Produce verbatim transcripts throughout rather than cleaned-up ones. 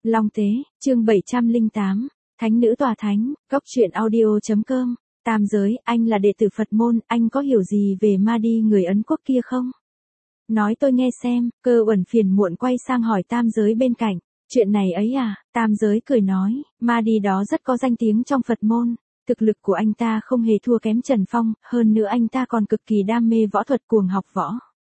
Long Tế, chương bảy trăm lẻ tám, Thánh nữ tòa thánh, góc truyện audio.com, tam giới, anh là đệ tử Phật môn, anh có hiểu gì về Mahdi người Ấn Quốc kia không? Nói tôi nghe xem, Cơ Uẩn phiền muộn quay sang hỏi tam giới bên cạnh, chuyện này ấy à, tam giới cười nói, Mahdi đó rất có danh tiếng trong Phật môn, thực lực của anh ta không hề thua kém Trần Phong, hơn nữa anh ta còn cực kỳ đam mê võ thuật cuồng học võ.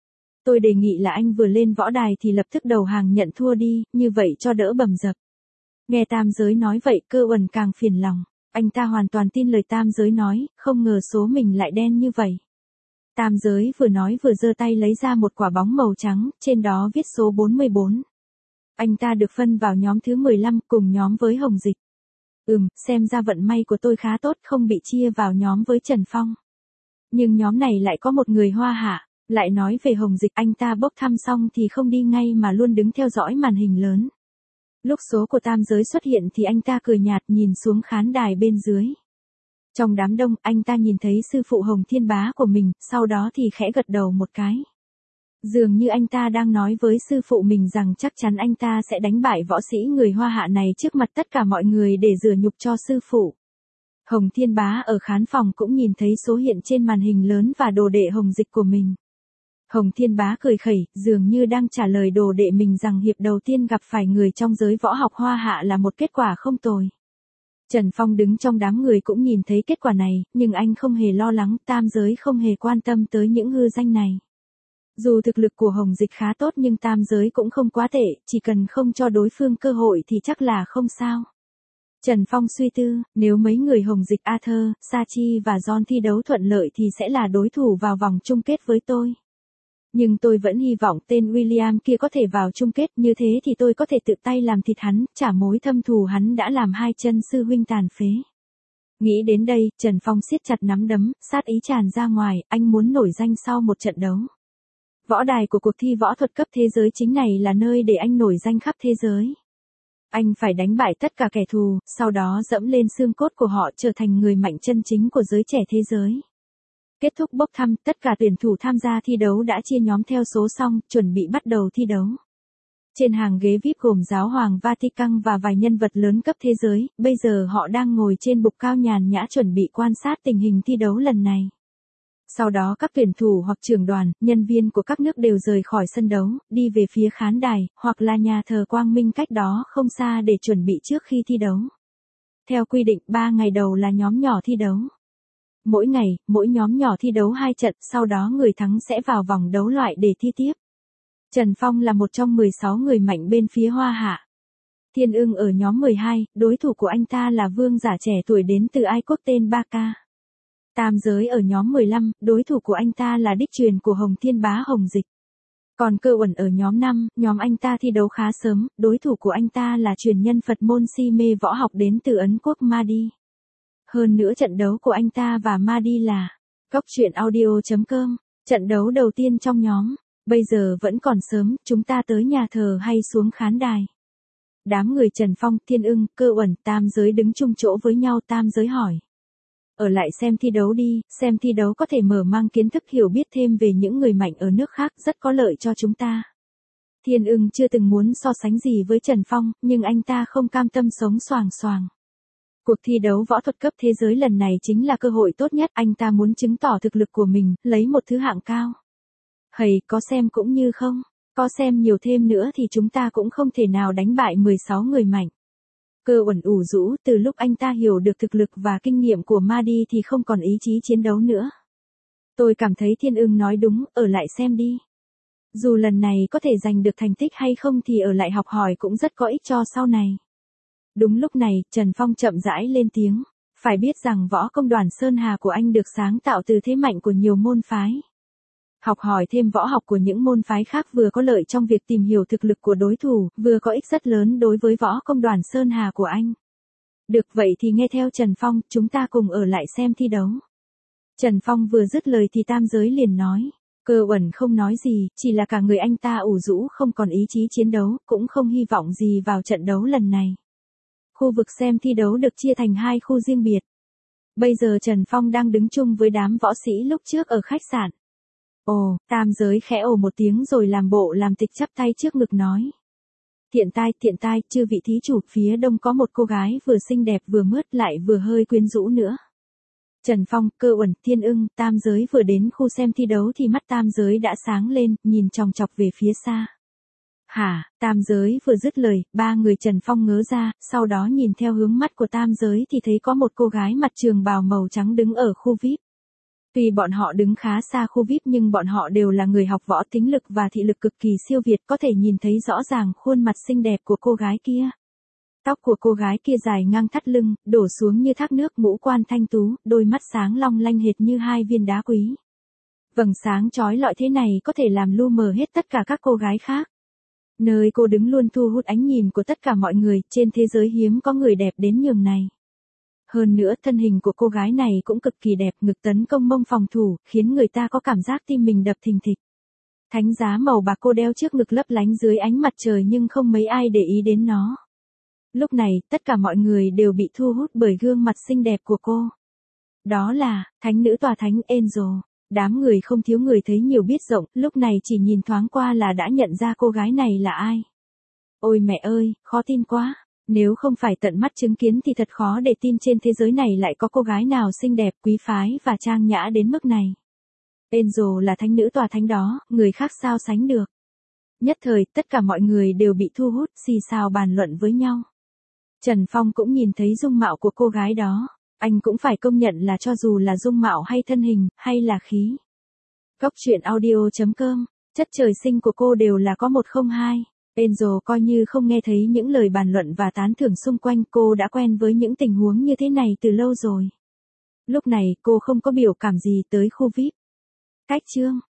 Tôi đề nghị là anh vừa lên võ đài thì lập tức đầu hàng nhận thua đi, như vậy cho đỡ bầm dập. Nghe tam giới nói vậy Cơ Uẩn càng phiền lòng, anh ta hoàn toàn tin lời tam giới nói, không ngờ số mình lại đen như vậy. Tam giới vừa nói vừa giơ tay lấy ra một quả bóng màu trắng, trên đó viết số bốn mươi bốn. Anh ta được phân vào nhóm thứ mười lăm cùng nhóm với Hồng Dịch. Ừm, xem ra vận may của tôi khá tốt không bị chia vào nhóm với Trần Phong. Nhưng nhóm này lại có một người Hoa Hạ, lại nói về Hồng Dịch anh ta bốc thăm xong thì không đi ngay mà luôn đứng theo dõi màn hình lớn. Lúc số của tam giới xuất hiện thì anh ta cười nhạt nhìn xuống khán đài bên dưới. Trong đám đông anh ta nhìn thấy sư phụ Hồng Thiên Bá của mình, sau đó thì khẽ gật đầu một cái. Dường như anh ta đang nói với sư phụ mình rằng chắc chắn anh ta sẽ đánh bại võ sĩ người Hoa Hạ này trước mặt tất cả mọi người để rửa nhục cho sư phụ. Hồng Thiên Bá ở khán phòng cũng nhìn thấy số hiện trên màn hình lớn và đồ đệ Hồng Dịch của mình. Hồng Thiên Bá cười khẩy, dường như đang trả lời đồ đệ mình rằng hiệp đầu tiên gặp phải người trong giới võ học Hoa Hạ là một kết quả không tồi. Trần Phong đứng trong đám người cũng nhìn thấy kết quả này, nhưng anh không hề lo lắng, tam giới không hề quan tâm tới những hư danh này. Dù thực lực của Hồng Dịch khá tốt nhưng tam giới cũng không quá tệ, chỉ cần không cho đối phương cơ hội thì chắc là không sao. Trần Phong suy tư, nếu mấy người Hồng Dịch Arthur, Sachi và John thi đấu thuận lợi thì sẽ là đối thủ vào vòng chung kết với tôi. Nhưng tôi vẫn hy vọng tên William kia có thể vào chung kết, như thế thì tôi có thể tự tay làm thịt hắn, trả mối thâm thù hắn đã làm hai chân sư huynh tàn phế. Nghĩ đến đây, Trần Phong siết chặt nắm đấm, sát ý tràn ra ngoài, anh muốn nổi danh sau một trận đấu. Võ đài của cuộc thi võ thuật cấp thế giới chính này là nơi để anh nổi danh khắp thế giới. Anh phải đánh bại tất cả kẻ thù, sau đó dẫm lên xương cốt của họ trở thành người mạnh chân chính của giới trẻ thế giới. Kết thúc bốc thăm, tất cả tuyển thủ tham gia thi đấu đã chia nhóm theo số xong, chuẩn bị bắt đầu thi đấu. Trên hàng ghế vi ai pi gồm giáo hoàng Vatican và vài nhân vật lớn cấp thế giới, bây giờ họ đang ngồi trên bục cao nhàn nhã chuẩn bị quan sát tình hình thi đấu lần này. Sau đó các tuyển thủ hoặc trưởng đoàn, nhân viên của các nước đều rời khỏi sân đấu, đi về phía khán đài, hoặc là nhà thờ Quang Minh cách đó không xa để chuẩn bị trước khi thi đấu. Theo quy định, ba ngày đầu là nhóm nhỏ thi đấu. Mỗi ngày, mỗi nhóm nhỏ thi đấu hai trận, sau đó người thắng sẽ vào vòng đấu loại để thi tiếp. Trần Phong là một trong mười sáu người mạnh bên phía Hoa Hạ. Thiên Ưng ở nhóm mười hai, đối thủ của anh ta là vương giả trẻ tuổi đến từ Ai Quốc tên Baka. Tam giới ở nhóm mười lăm, đối thủ của anh ta là đích truyền của Hồng Thiên Bá Hồng Dịch. Còn Cơ Uẩn ở nhóm năm, nhóm anh ta thi đấu khá sớm, đối thủ của anh ta là truyền nhân Phật môn si mê võ học đến từ Ấn Quốc Mahdi. Hơn nữa trận đấu của anh ta và Mahdi là góc truyện audio.com, trận đấu đầu tiên trong nhóm. Bây giờ vẫn còn sớm, chúng ta tới nhà thờ hay xuống khán đài? Đám người Trần Phong, Thiên Ưng, Cơ Uẩn, tam giới đứng chung chỗ với nhau, tam giới hỏi. Ở lại xem thi đấu đi, xem thi đấu có thể mở mang kiến thức hiểu biết thêm về những người mạnh ở nước khác, rất có lợi cho chúng ta. Thiên Ưng chưa từng muốn so sánh gì với Trần Phong, nhưng anh ta không cam tâm sống xoàng xoàng. Cuộc thi đấu võ thuật cấp thế giới lần này chính là cơ hội tốt nhất, anh ta muốn chứng tỏ thực lực của mình, lấy một thứ hạng cao. Hầy, có xem cũng như không, có xem nhiều thêm nữa thì chúng ta cũng không thể nào đánh bại mười sáu người mạnh. Cơ Uẩn ủ rũ, từ lúc anh ta hiểu được thực lực và kinh nghiệm của Mahdi thì không còn ý chí chiến đấu nữa. Tôi cảm thấy Thiên Ưng nói đúng, ở lại xem đi. Dù lần này có thể giành được thành tích hay không thì ở lại học hỏi cũng rất có ích cho sau này. Đúng lúc này, Trần Phong chậm rãi lên tiếng. Phải biết rằng võ công đoàn Sơn Hà của anh được sáng tạo từ thế mạnh của nhiều môn phái. Học hỏi thêm võ học của những môn phái khác vừa có lợi trong việc tìm hiểu thực lực của đối thủ, vừa có ích rất lớn đối với võ công đoàn Sơn Hà của anh. Được vậy thì nghe theo Trần Phong, chúng ta cùng ở lại xem thi đấu. Trần Phong vừa dứt lời thì tam giới liền nói. Cơ Uẩn không nói gì, chỉ là cả người anh ta ủ rũ không còn ý chí chiến đấu, cũng không hy vọng gì vào trận đấu lần này. Khu vực xem thi đấu được chia thành hai khu riêng biệt. Bây giờ Trần Phong đang đứng chung với đám võ sĩ lúc trước ở khách sạn. Ồ, tam giới khẽ ồ một tiếng rồi làm bộ làm tịch chắp tay trước ngực nói. Tiện tai, tiện tai, chư vị thí chủ, phía đông có một cô gái vừa xinh đẹp vừa mướt lại vừa hơi quyến rũ nữa. Trần Phong, Cơ Uẩn, Thiên Ưng, tam giới vừa đến khu xem thi đấu thì mắt tam giới đã sáng lên, nhìn chòng chọc về phía xa. Hả, tam giới vừa dứt lời, ba người Trần Phong ngớ ra, sau đó nhìn theo hướng mắt của tam giới thì thấy có một cô gái mặc trường bào màu trắng đứng ở khu vi ai pi. Tuy bọn họ đứng khá xa khu vi ai pi nhưng bọn họ đều là người học võ, tính lực và thị lực cực kỳ siêu việt, có thể nhìn thấy rõ ràng khuôn mặt xinh đẹp của cô gái kia. Tóc của cô gái kia dài ngang thắt lưng, đổ xuống như thác nước, ngũ quan thanh tú, đôi mắt sáng long lanh hệt như hai viên đá quý. Vầng sáng chói lọi thế này có thể làm lu mờ hết tất cả các cô gái khác. Nơi cô đứng luôn thu hút ánh nhìn của tất cả mọi người, trên thế giới hiếm có người đẹp đến nhường này. Hơn nữa thân hình của cô gái này cũng cực kỳ đẹp, ngực tấn công mông phòng thủ, khiến người ta có cảm giác tim mình đập thình thịch. Thánh giá màu bạc cô đeo trước ngực lấp lánh dưới ánh mặt trời nhưng không mấy ai để ý đến nó. Lúc này, tất cả mọi người đều bị thu hút bởi gương mặt xinh đẹp của cô. Đó là, thánh nữ tòa thánh Angel. Đám người không thiếu người thấy nhiều biết rộng, lúc này chỉ nhìn thoáng qua là đã nhận ra cô gái này là ai. Ôi mẹ ơi, khó tin quá. Nếu không phải tận mắt chứng kiến thì thật khó để tin trên thế giới này lại có cô gái nào xinh đẹp, quý phái và trang nhã đến mức này. Angel là thánh nữ tòa thánh đó, người khác sao sánh được. Nhất thời, tất cả mọi người đều bị thu hút, xì xào bàn luận với nhau. Trần Phong cũng nhìn thấy dung mạo của cô gái đó. Anh cũng phải công nhận là cho dù là dung mạo hay thân hình, hay là khí. Góc truyện audio chấm com, chất trời sinh của cô đều là có một không hai. Angel coi như không nghe thấy những lời bàn luận và tán thưởng xung quanh, cô đã quen với những tình huống như thế này từ lâu rồi. Lúc này cô không có biểu cảm gì tới khu vi ai pi. Cách chương